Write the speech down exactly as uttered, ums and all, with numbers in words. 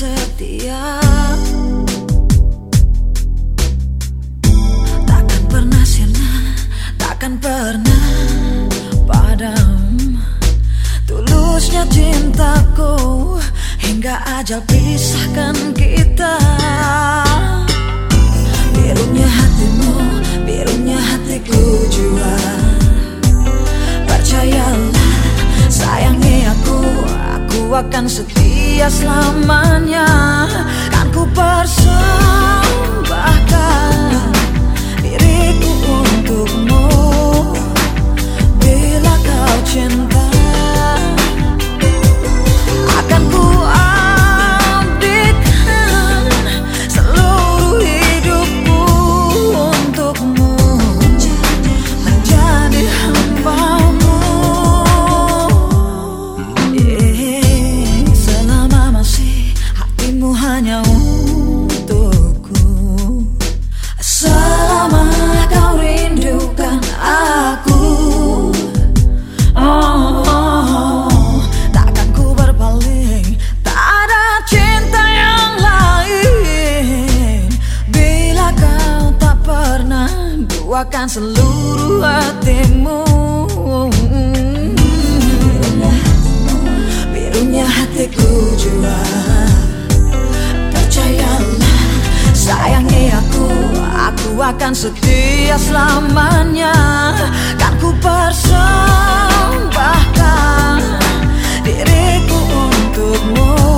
setia, takkan pernah sirna, takkan pernah padam. Tulusnya cintaku hingga ajal pisahkan kita. Birunya hatimu, birunya hatiku jua. Percayalah, sayangi aku, aku akan setia selamanya. Kan ku persembahkan diriku untukmu. Bila kau cinta, akan ku abdikan seluruh hidupku untukmu, menjadi hambamu. Yeah, selama masih hatimu hanya untukku, selama kau rindukan aku. Oh, oh, takkan ku berpaling, tak ada cinta yang lain. Bila kau tak pernah duakan seluruh hatimu. Birunya hatiku jua. Percayalah, sayangi aku, aku akan setia selamanya. Kan ku persembahkan diriku untukmu.